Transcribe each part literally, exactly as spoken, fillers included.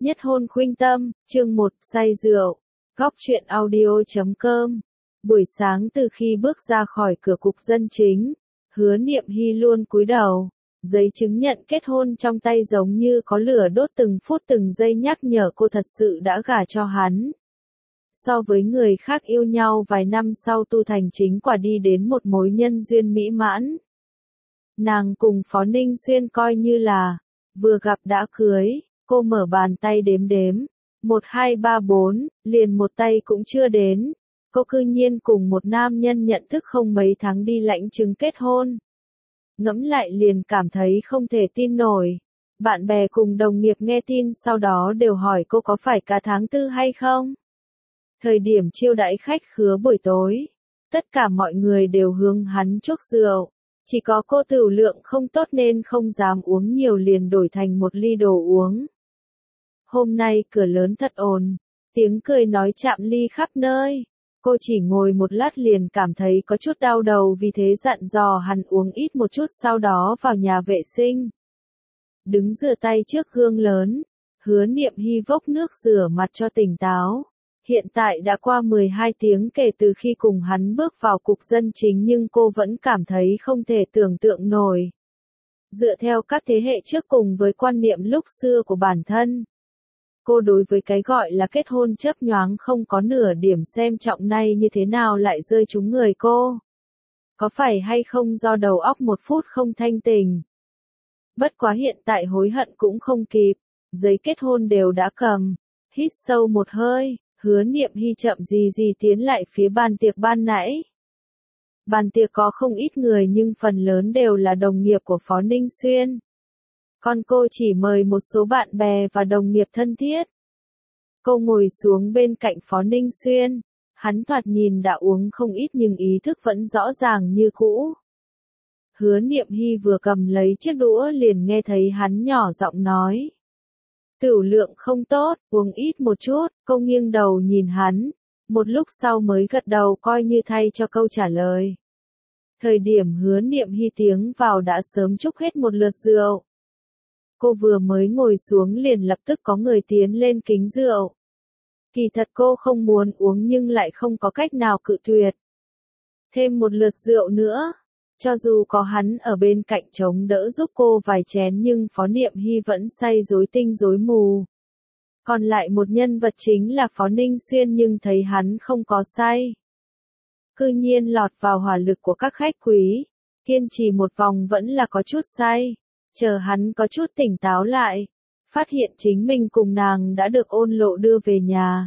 Nhất hôn khuynh tâm, chương một, say rượu. Góc truyện audio chấm com. Buổi sáng từ khi bước ra khỏi cửa cục dân chính, Hứa Niệm Hy luôn cúi đầu. Giấy chứng nhận kết hôn trong tay giống như có lửa đốt từng phút từng giây nhắc nhở cô thật sự đã gả cho hắn. So với người khác yêu nhau vài năm sau tu thành chính quả đi đến một mối nhân duyên mỹ mãn. Nàng cùng Phó Ninh Xuyên coi như là vừa gặp đã cưới. Cô mở bàn tay đếm đếm, một hai ba bốn, liền một tay cũng chưa đến. Cô cư nhiên cùng một nam nhân nhận thức không mấy tháng đi lãnh chứng kết hôn. Ngẫm lại liền cảm thấy không thể tin nổi. Bạn bè cùng đồng nghiệp nghe tin sau đó đều hỏi cô có phải cả tháng tư hay không? Thời điểm chiêu đãi khách khứa buổi tối, tất cả mọi người đều hướng hắn chúc rượu. Chỉ có cô tửu lượng không tốt nên không dám uống nhiều liền đổi thành một ly đồ uống. Hôm nay cửa lớn thật ồn, tiếng cười nói chạm ly khắp nơi. Cô chỉ ngồi một lát liền cảm thấy có chút đau đầu vì thế dặn dò hắn uống ít một chút sau đó vào nhà vệ sinh. Đứng rửa tay trước gương lớn, Hứa Niệm Hy vốc nước rửa mặt cho tỉnh táo. Hiện tại đã qua mười hai tiếng kể từ khi cùng hắn bước vào cục dân chính nhưng cô vẫn cảm thấy không thể tưởng tượng nổi. Dựa theo các thế hệ trước cùng với quan niệm lúc xưa của bản thân, cô đối với cái gọi là kết hôn chớp nhoáng không có nửa điểm xem trọng nay như thế nào lại rơi trúng người cô. Có phải hay không do đầu óc một phút không thanh tình? Bất quá hiện tại hối hận cũng không kịp, giấy kết hôn đều đã cầm. Hít sâu một hơi, Hứa Niệm Hy chậm gì gì tiến lại phía bàn tiệc ban nãy. Bàn tiệc có không ít người nhưng phần lớn đều là đồng nghiệp của Phó Ninh Xuyên. Còn cô chỉ mời một số bạn bè và đồng nghiệp thân thiết. Cô ngồi xuống bên cạnh Phó Ninh Xuyên. Hắn thoạt nhìn đã uống không ít nhưng ý thức vẫn rõ ràng như cũ. Hứa Niệm Hy vừa cầm lấy chiếc đũa liền nghe thấy hắn nhỏ giọng nói. Tửu lượng không tốt, uống ít một chút. Cô nghiêng đầu nhìn hắn. Một lúc sau mới gật đầu coi như thay cho câu trả lời. Thời điểm Hứa Niệm Hy tiếng vào đã sớm trúc hết một lượt rượu. Cô vừa mới ngồi xuống liền lập tức có người tiến lên kính rượu. Kỳ thật cô không muốn uống nhưng lại không có cách nào cự tuyệt. Thêm một lượt rượu nữa. Cho dù có hắn ở bên cạnh chống đỡ giúp cô vài chén nhưng Phó Niệm Hy vẫn say rối tinh rối mù. Còn lại một nhân vật chính là Phó Ninh Xuyên nhưng thấy hắn không có say. Cư nhiên lọt vào hỏa lực của các khách quý. Kiên trì một vòng vẫn là có chút say. Chờ hắn có chút tỉnh táo lại, phát hiện chính mình cùng nàng đã được Ôn Lộ đưa về nhà.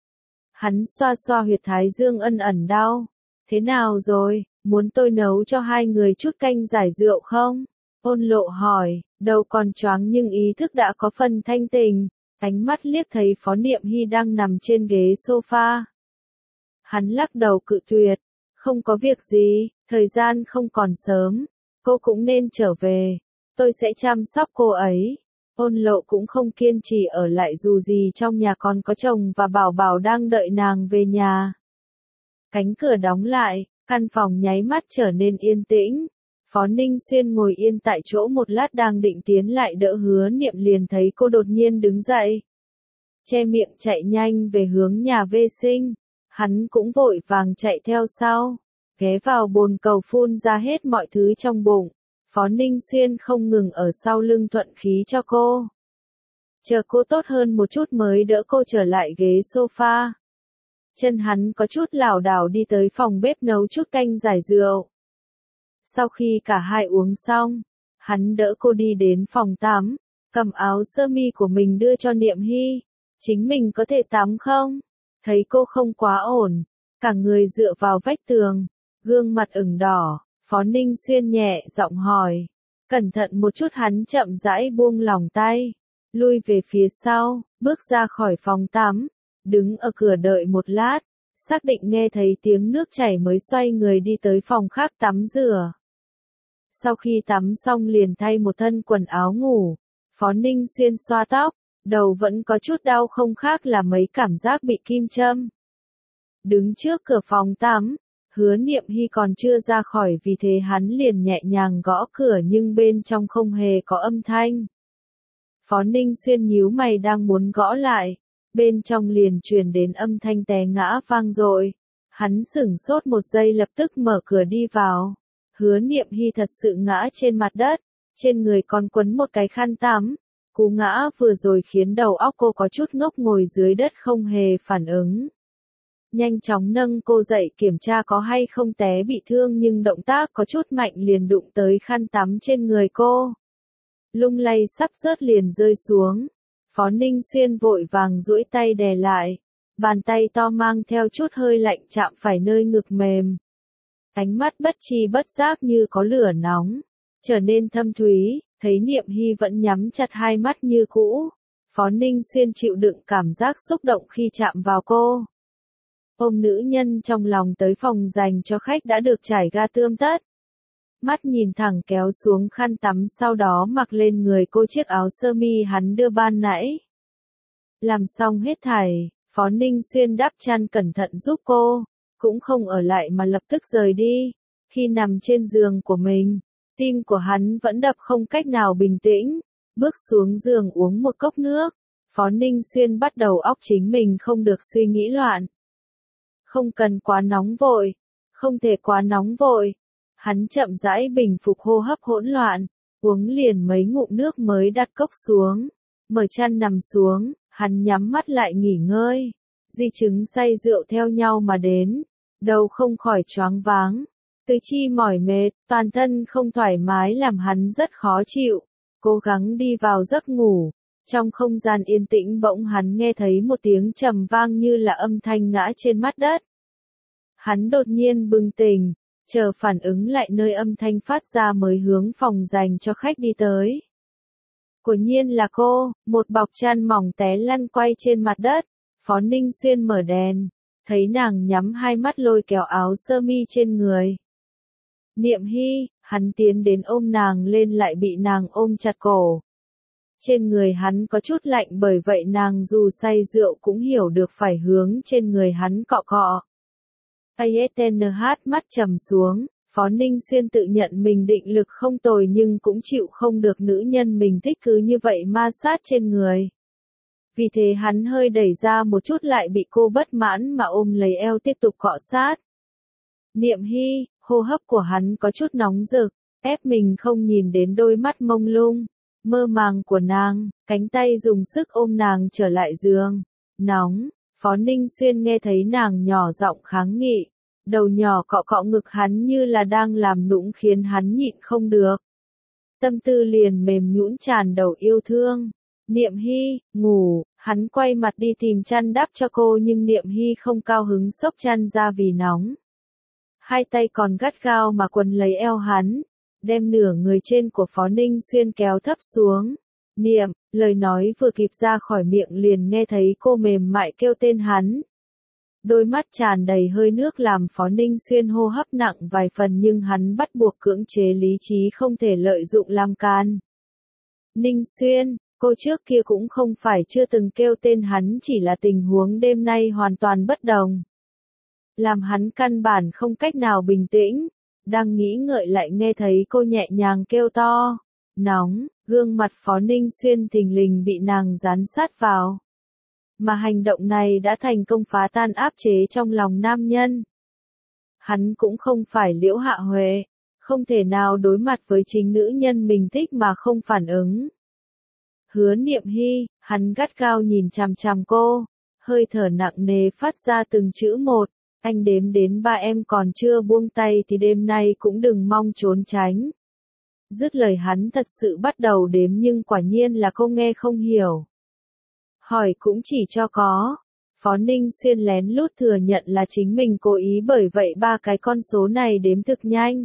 Hắn xoa xoa huyệt thái dương ân ẩn đau. Thế nào rồi, muốn tôi nấu cho hai người chút canh giải rượu không? Ôn Lộ hỏi, đầu còn choáng nhưng ý thức đã có phần thanh tỉnh, ánh mắt liếc thấy Phó Niệm Hy đang nằm trên ghế sofa. Hắn lắc đầu cự tuyệt, không có việc gì, thời gian không còn sớm, cô cũng nên trở về. Tôi sẽ chăm sóc cô ấy. Ôn Lộ cũng không kiên trì ở lại dù gì trong nhà còn có chồng và bảo bảo đang đợi nàng về nhà. Cánh cửa đóng lại, căn phòng nháy mắt trở nên yên tĩnh. Phó Ninh Xuyên ngồi yên tại chỗ một lát đang định tiến lại đỡ Hứa Niệm liền thấy cô đột nhiên đứng dậy. Che miệng chạy nhanh về hướng nhà vệ sinh. Hắn cũng vội vàng chạy theo sau. Ghé vào bồn cầu phun ra hết mọi thứ trong bụng. Phó Ninh Xuyên không ngừng ở sau lưng thuận khí cho cô. Chờ cô tốt hơn một chút mới đỡ cô trở lại ghế sofa. Chân hắn có chút lảo đảo đi tới phòng bếp nấu chút canh giải rượu. Sau khi cả hai uống xong, hắn đỡ cô đi đến phòng tắm, cầm áo sơ mi của mình đưa cho Niệm Hy. Chính mình có thể tắm không? Thấy cô không quá ổn, cả người dựa vào vách tường, gương mặt ửng đỏ. Phó Ninh Xuyên nhẹ giọng hỏi. Cẩn thận một chút hắn chậm rãi buông lỏng tay. Lui về phía sau, bước ra khỏi phòng tắm. Đứng ở cửa đợi một lát. Xác định nghe thấy tiếng nước chảy mới xoay người đi tới phòng khác tắm rửa. Sau khi tắm xong liền thay một thân quần áo ngủ. Phó Ninh Xuyên xoa tóc. Đầu vẫn có chút đau không khác là mấy cảm giác bị kim châm. Đứng trước cửa phòng tắm. Hứa Niệm Hy còn chưa ra khỏi vì thế hắn liền nhẹ nhàng gõ cửa nhưng bên trong không hề có âm thanh. Phó Ninh Xuyên nhíu mày đang muốn gõ lại, bên trong liền truyền đến âm thanh té ngã vang dội. Hắn sửng sốt một giây lập tức mở cửa đi vào. Hứa Niệm Hy thật sự ngã trên mặt đất, trên người còn quấn một cái khăn tắm. Cú ngã vừa rồi khiến đầu óc cô có chút ngốc, ngồi dưới đất không hề phản ứng. Nhanh chóng nâng cô dậy kiểm tra có hay không té bị thương, nhưng động tác có chút mạnh liền đụng tới khăn tắm trên người cô. Lung lay sắp rớt liền rơi xuống. Phó Ninh Xuyên vội vàng duỗi tay đè lại. Bàn tay to mang theo chút hơi lạnh chạm phải nơi ngực mềm. Ánh mắt bất tri bất giác như có lửa nóng, trở nên thâm thúy, thấy Niệm Hy vẫn nhắm chặt hai mắt như cũ. Phó Ninh Xuyên chịu đựng cảm giác xúc động khi chạm vào cô. Ôm nữ nhân trong lòng tới phòng dành cho khách đã được trải ga tươm tất. Mắt nhìn thẳng kéo xuống khăn tắm, sau đó mặc lên người cô chiếc áo sơ mi hắn đưa ban nãy. Làm xong hết thảy, Phó Ninh Xuyên đắp chăn cẩn thận giúp cô, cũng không ở lại mà lập tức rời đi. Khi nằm trên giường của mình, tim của hắn vẫn đập không cách nào bình tĩnh. Bước xuống giường uống một cốc nước, Phó Ninh Xuyên bắt đầu óc chính mình không được suy nghĩ loạn. Không cần quá nóng vội, không thể quá nóng vội. Hắn chậm rãi bình phục hô hấp hỗn loạn, uống liền mấy ngụm nước mới đặt cốc xuống, mở chăn nằm xuống, hắn nhắm mắt lại nghỉ ngơi. Di chứng say rượu theo nhau mà đến, đầu không khỏi choáng váng, tứ chi mỏi mệt, toàn thân không thoải mái làm hắn rất khó chịu. Cố gắng đi vào giấc ngủ, trong không gian yên tĩnh bỗng hắn nghe thấy một tiếng trầm vang như là âm thanh ngã trên mặt đất. Hắn đột nhiên bừng tỉnh, chờ phản ứng lại nơi âm thanh phát ra mới hướng phòng dành cho khách đi tới. Quả nhiên là cô, một bọc chăn mỏng té lăn quay trên mặt đất. Phó Ninh Xuyên mở đèn, thấy nàng nhắm hai mắt lôi kéo áo sơ mi trên người. Niệm Hy, hắn tiến đến ôm nàng lên lại bị nàng ôm chặt cổ. Trên người hắn có chút lạnh, bởi vậy nàng dù say rượu cũng hiểu được phải hướng trên người hắn cọ cọ. a ét en hát mắt trầm xuống, Phó Ninh Xuyên tự nhận mình định lực không tồi nhưng cũng chịu không được nữ nhân mình thích cứ như vậy ma sát trên người. Vì thế hắn hơi đẩy ra một chút lại bị cô bất mãn mà ôm lấy eo tiếp tục cọ sát. Niệm Hy, hô hấp của hắn có chút nóng rực, ép mình không nhìn đến đôi mắt mông lung, mơ màng của nàng, cánh tay dùng sức ôm nàng trở lại giường. Nóng, Phó Ninh Xuyên nghe thấy nàng nhỏ giọng kháng nghị, đầu nhỏ cọ cọ ngực hắn như là đang làm nũng khiến hắn nhịn không được. Tâm tư liền mềm nhũn tràn đầu yêu thương. Niệm Hy, ngủ, hắn quay mặt đi tìm chăn đắp cho cô nhưng Niệm Hy không cao hứng xốc chăn ra vì nóng. Hai tay còn gắt gao mà quấn lấy eo hắn, đem nửa người trên của Phó Ninh Xuyên kéo thấp xuống. Niệm, lời nói vừa kịp ra khỏi miệng liền nghe thấy cô mềm mại kêu tên hắn. Đôi mắt tràn đầy hơi nước làm Phó Ninh Xuyên hô hấp nặng vài phần nhưng hắn bắt buộc cưỡng chế lý trí không thể lợi dụng làm can. Ninh Xuyên, cô trước kia cũng không phải chưa từng kêu tên hắn, chỉ là tình huống đêm nay hoàn toàn bất đồng. Làm hắn căn bản không cách nào bình tĩnh, đang nghĩ ngợi lại nghe thấy cô nhẹ nhàng kêu to. Nóng, gương mặt Phó Ninh Xuyên thình lình bị nàng dán sát vào. Mà hành động này đã thành công phá tan áp chế trong lòng nam nhân. Hắn cũng không phải Liễu Hạ Huệ, không thể nào đối mặt với chính nữ nhân mình thích mà không phản ứng. Hứa Niệm Hy, hắn gắt gao nhìn chằm chằm cô, hơi thở nặng nề phát ra từng chữ một, anh đếm đến ba em còn chưa buông tay thì đêm nay cũng đừng mong trốn tránh. Dứt lời hắn thật sự bắt đầu đếm nhưng quả nhiên là cô nghe không hiểu. Hỏi cũng chỉ cho có. Phó Ninh Xuyên lén lút thừa nhận là chính mình cố ý, bởi vậy ba cái con số này đếm thực nhanh.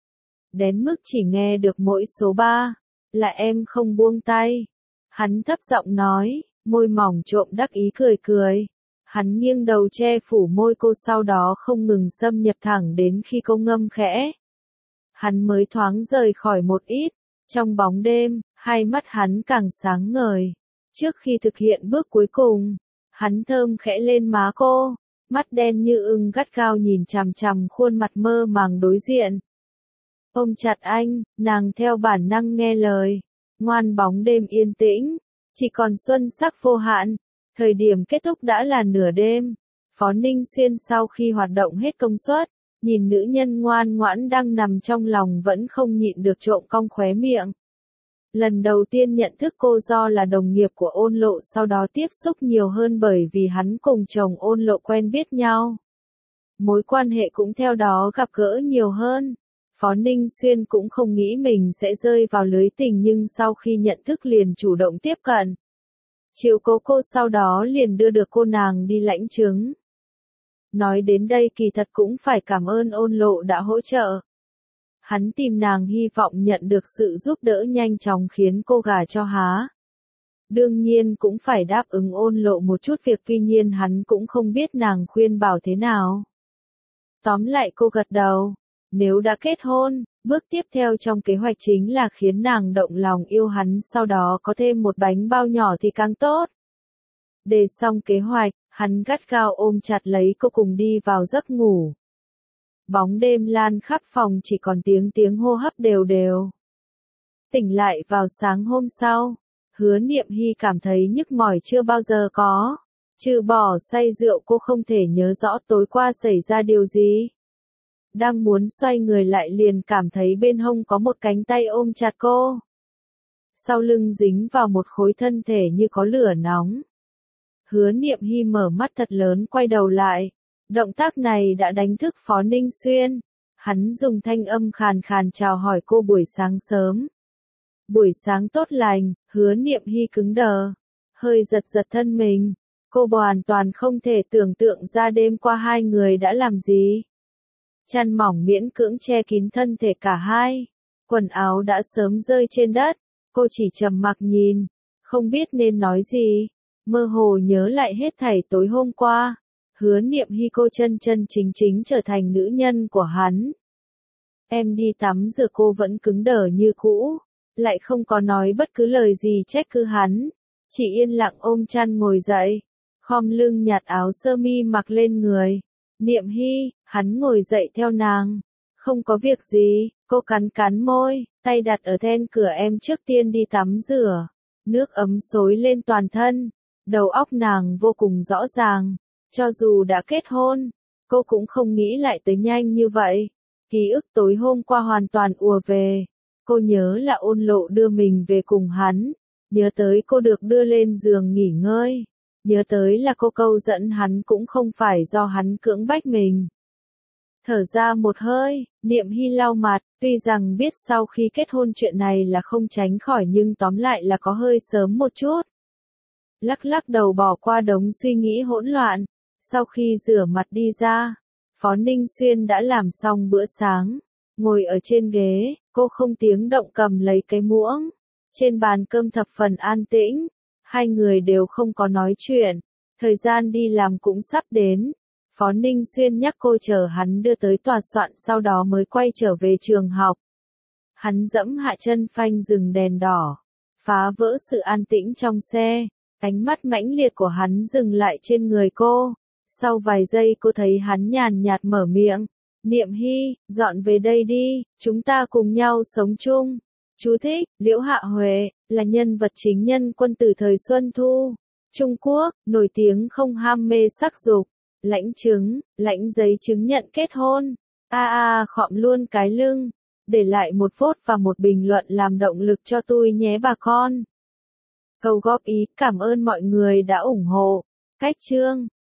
Đến mức chỉ nghe được mỗi số ba, là em không buông tay. Hắn thấp giọng nói, môi mỏng trộm đắc ý cười cười. Hắn nghiêng đầu che phủ môi cô, sau đó không ngừng xâm nhập thẳng đến khi cô ngâm khẽ. Hắn mới thoáng rời khỏi một ít. Trong bóng đêm, hai mắt hắn càng sáng ngời. Trước khi thực hiện bước cuối cùng, hắn thơm khẽ lên má cô, mắt đen như ưng gắt gao nhìn chằm chằm khuôn mặt mơ màng đối diện. Ôm chặt anh, nàng theo bản năng nghe lời, ngoan. Bóng đêm yên tĩnh, Chỉ còn xuân sắc vô hạn, thời điểm kết thúc đã là nửa đêm. Phó Ninh Xuyên sau khi hoạt động hết công suất, nhìn nữ nhân ngoan ngoãn đang nằm trong lòng vẫn không nhịn được trộm cong khóe miệng. Lần đầu tiên nhận thức cô do là đồng nghiệp của Ôn Lộ, sau đó tiếp xúc nhiều hơn bởi vì hắn cùng chồng Ôn Lộ quen biết nhau. Mối quan hệ cũng theo đó gặp gỡ nhiều hơn. Phó Ninh Xuyên cũng không nghĩ mình sẽ rơi vào lưới tình, nhưng sau khi nhận thức liền chủ động tiếp cận. Chiều cố cô, sau đó liền đưa được cô nàng đi lãnh chứng. Nói đến đây kỳ thật cũng phải cảm ơn Ôn Lộ đã hỗ trợ. Hắn tìm nàng hy vọng nhận được sự giúp đỡ nhanh chóng khiến cô gả cho há. Đương nhiên cũng phải đáp ứng Ôn Lộ một chút việc, tuy nhiên hắn cũng không biết nàng khuyên bảo thế nào. Tóm lại cô gật đầu. Nếu đã kết hôn, bước tiếp theo trong kế hoạch chính là khiến nàng động lòng yêu hắn, sau đó có thêm một bánh bao nhỏ thì càng tốt. Đề xong kế hoạch, hắn gắt gao ôm chặt lấy cô cùng đi vào giấc ngủ. Bóng đêm lan khắp phòng, chỉ còn tiếng tiếng hô hấp đều đều. Tỉnh lại vào sáng hôm sau, Hứa Niệm Hy cảm thấy nhức mỏi chưa bao giờ có. Trừ bỏ say rượu, cô không thể nhớ rõ tối qua xảy ra điều gì. Đang muốn xoay người lại liền cảm thấy bên hông có một cánh tay ôm chặt cô. Sau lưng dính vào một khối thân thể như có lửa nóng. Hứa Niệm Hy mở mắt thật lớn quay đầu lại. Động tác này đã đánh thức Phó Ninh Xuyên. Hắn dùng thanh âm khàn khàn chào hỏi cô buổi sáng sớm. Buổi sáng tốt lành. Hứa Niệm Hy cứng đờ, hơi giật giật thân mình. Cô hoàn toàn không thể tưởng tượng ra đêm qua hai người đã làm gì. Chăn mỏng miễn cưỡng che kín thân thể cả hai. Quần áo đã sớm rơi trên đất. Cô chỉ trầm mặc nhìn, không biết nên nói gì. Mơ hồ nhớ lại hết thảy tối hôm qua. Hứa Niệm Hy, cô chân chân chính chính trở thành nữ nhân của hắn. Em đi tắm rửa, cô vẫn cứng đờ như cũ. Lại không có nói bất cứ lời gì trách cứ hắn. Chỉ yên lặng ôm chăn ngồi dậy. Khom lưng nhặt áo sơ mi mặc lên người. Niệm Hy, hắn ngồi dậy theo nàng. Không có việc gì, cô cắn cắn môi, tay đặt ở then cửa. Em trước tiên đi tắm rửa. Nước ấm xối lên toàn thân. Đầu óc nàng vô cùng rõ ràng. Cho dù đã kết hôn, cô cũng không nghĩ lại tới nhanh như vậy. Ký ức tối hôm qua hoàn toàn ùa về. Cô nhớ là Ôn Lộ đưa mình về cùng hắn. Nhớ tới cô được đưa lên giường nghỉ ngơi. Nhớ tới là cô câu dẫn hắn cũng không phải do hắn cưỡng bách mình. Thở ra một hơi, Niệm Hy lau mặt, tuy rằng biết sau khi kết hôn chuyện này là không tránh khỏi, nhưng tóm lại là có hơi sớm một chút. Lắc lắc đầu bỏ qua đống suy nghĩ hỗn loạn. Sau khi rửa mặt đi ra, Phó Ninh Xuyên đã làm xong bữa sáng. Ngồi ở trên ghế, cô không tiếng động cầm lấy cái muỗng. Trên bàn cơm thập phần an tĩnh. Hai người đều không có nói chuyện. Thời gian đi làm cũng sắp đến. Phó Ninh Xuyên nhắc cô chờ hắn đưa tới tòa soạn, sau đó mới quay trở về trường học. Hắn dẫm hạ chân phanh dừng đèn đỏ, phá vỡ sự an tĩnh trong xe. Ánh mắt mãnh liệt của hắn dừng lại trên người cô. Sau vài giây cô thấy hắn nhàn nhạt mở miệng. Niệm Hy, dọn về đây đi, chúng ta cùng nhau sống chung. Chú thích, Liễu Hạ Huệ, là nhân vật chính nhân quân từ thời Xuân Thu. Trung Quốc, nổi tiếng không ham mê sắc dục. Lãnh chứng, lãnh giấy chứng nhận kết hôn. A a khọm luôn cái lưng. Để lại một vote và một bình luận làm động lực cho tôi nhé bà con. Câu góp ý, cảm ơn mọi người đã ủng hộ. Cách chương